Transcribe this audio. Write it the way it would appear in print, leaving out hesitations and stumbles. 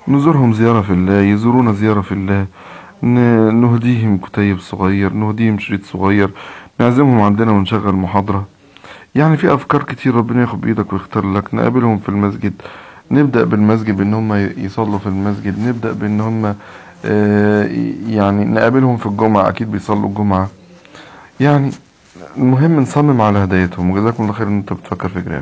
نزورهم زيارة في الله، يزورونا زيارة في الله. نهديهم كتيب صغير، نهديهم شريط صغير، نعزمهم عندنا ونشغل محاضرة. يعني في أفكار كتير، ربنا ياخد بإيدك ويختار لك. نقابلهم في المسجد، نبدأ بالمسجد بإن هم يصلوا في المسجد، نبدأ بإن هم يعني نقابلهم في الجمعة، أكيد بيصلوا الجمعة. يعني المهم نصمم على هدايتهم. وجزاكم الله خير إن أنت بتفكر في جيرانك.